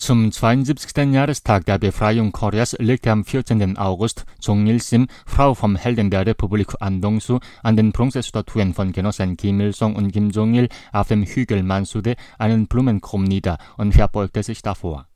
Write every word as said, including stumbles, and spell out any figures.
Zum zweiundsiebzigsten Jahrestag der Befreiung Koreas legte am vierzehnten August Chung Il-sim, Frau vom Helden der Republik An-Dong-su, an den Bronzestatuen von Genossen Kim Il-sung und Kim Jong-il auf dem Hügel Mansudae einen Blumenkrug nieder und verbeugte sich davor.